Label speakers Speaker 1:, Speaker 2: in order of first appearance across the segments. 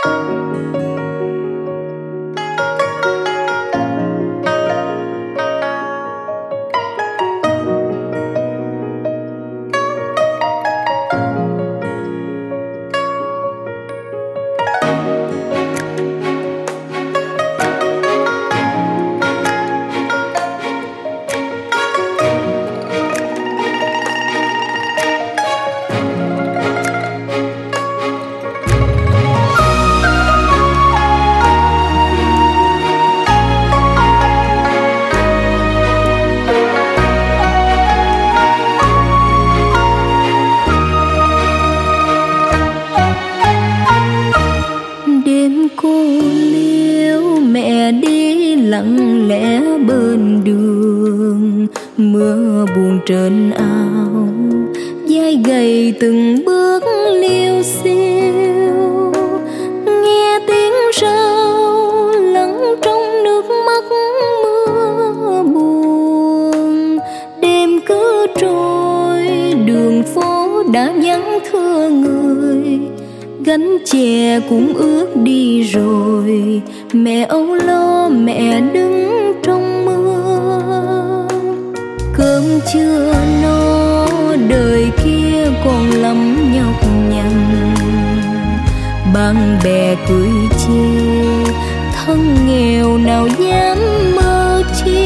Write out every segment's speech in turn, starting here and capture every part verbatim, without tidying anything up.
Speaker 1: lặng lẽ bên đường, mưa buồn trên áo, vai gầy từng bước liêu xiêu, nghe tiếng rao lẫn trong nước mắt mưa buồn. Đêm cứ trôi, đường phố đã vắng thưa người, gánh chè cũng ướt đi rồi, mẹ âu lo mẹ đứng trong mưa. Cơm chưa no, đời kia còn lắm nhọc nhằn, bạn bè cười chê, thân nghèo nào dám mơ chi.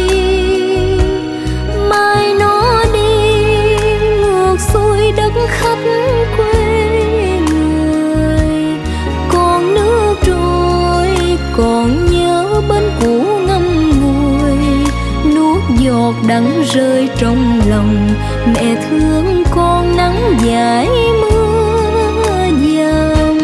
Speaker 1: Mai nó đi ngược xuôi đất khách quê người, còn nước trôi còn nhớ bên cũ ngâm ngùi, nuốt giọt đắng rơi trong lòng, mẹ thương con nắng dãi mưa dầm.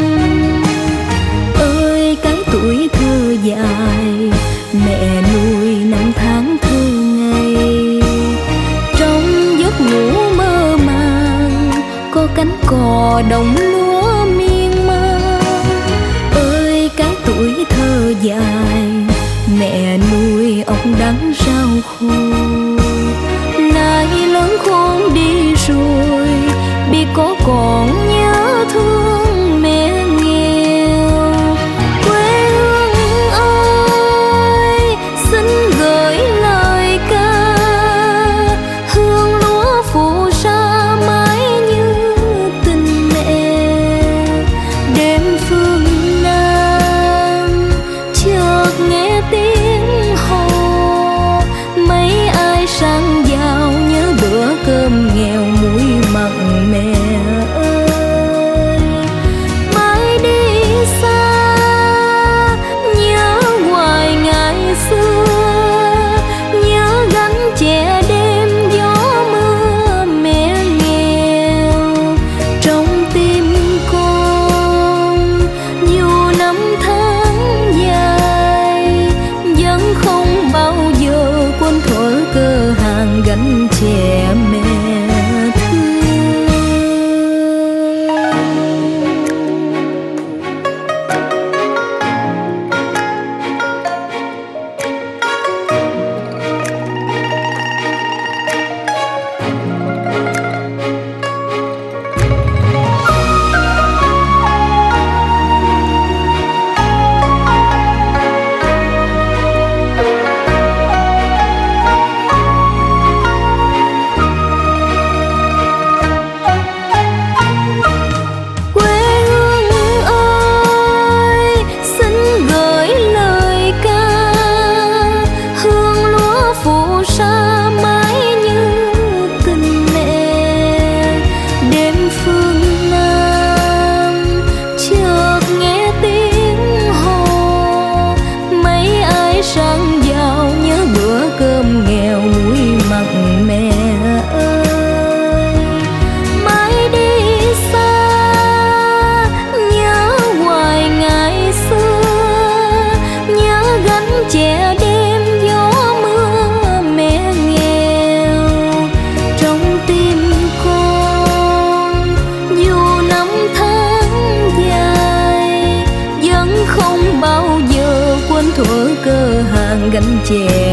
Speaker 1: Ơi cái tuổi thơ dài, mẹ nuôi năm tháng thơ ngây, trong giấc ngủ mơ màng có cánh cò đồng lúa miên man. Ơi cái tuổi thơ dài, mẹ nuôi ốc đắng rau khô, nay lớn khôn đi rồi, biết có còn nhớ thương mẹ nghèo. Quê hương ơi xin gửi lời ca, hương lúa phủ sa mãi như tình mẹ. Đêm phương Nam chợt nghe tiếng hò, mấy ai sang giàu nhớ bữa cơm nghèo muối mặn mẹ ơi. Mãi đi xa nhớ hoài ngày xưa, nhớ gánh chè đêm gió mưa mẹ nghèo. Trong tim con dù năm tháng dài, vẫn không bao giờ quên thuở cơ hàng gánh chè mẹ thương. Thuở cơ hàng gánh chè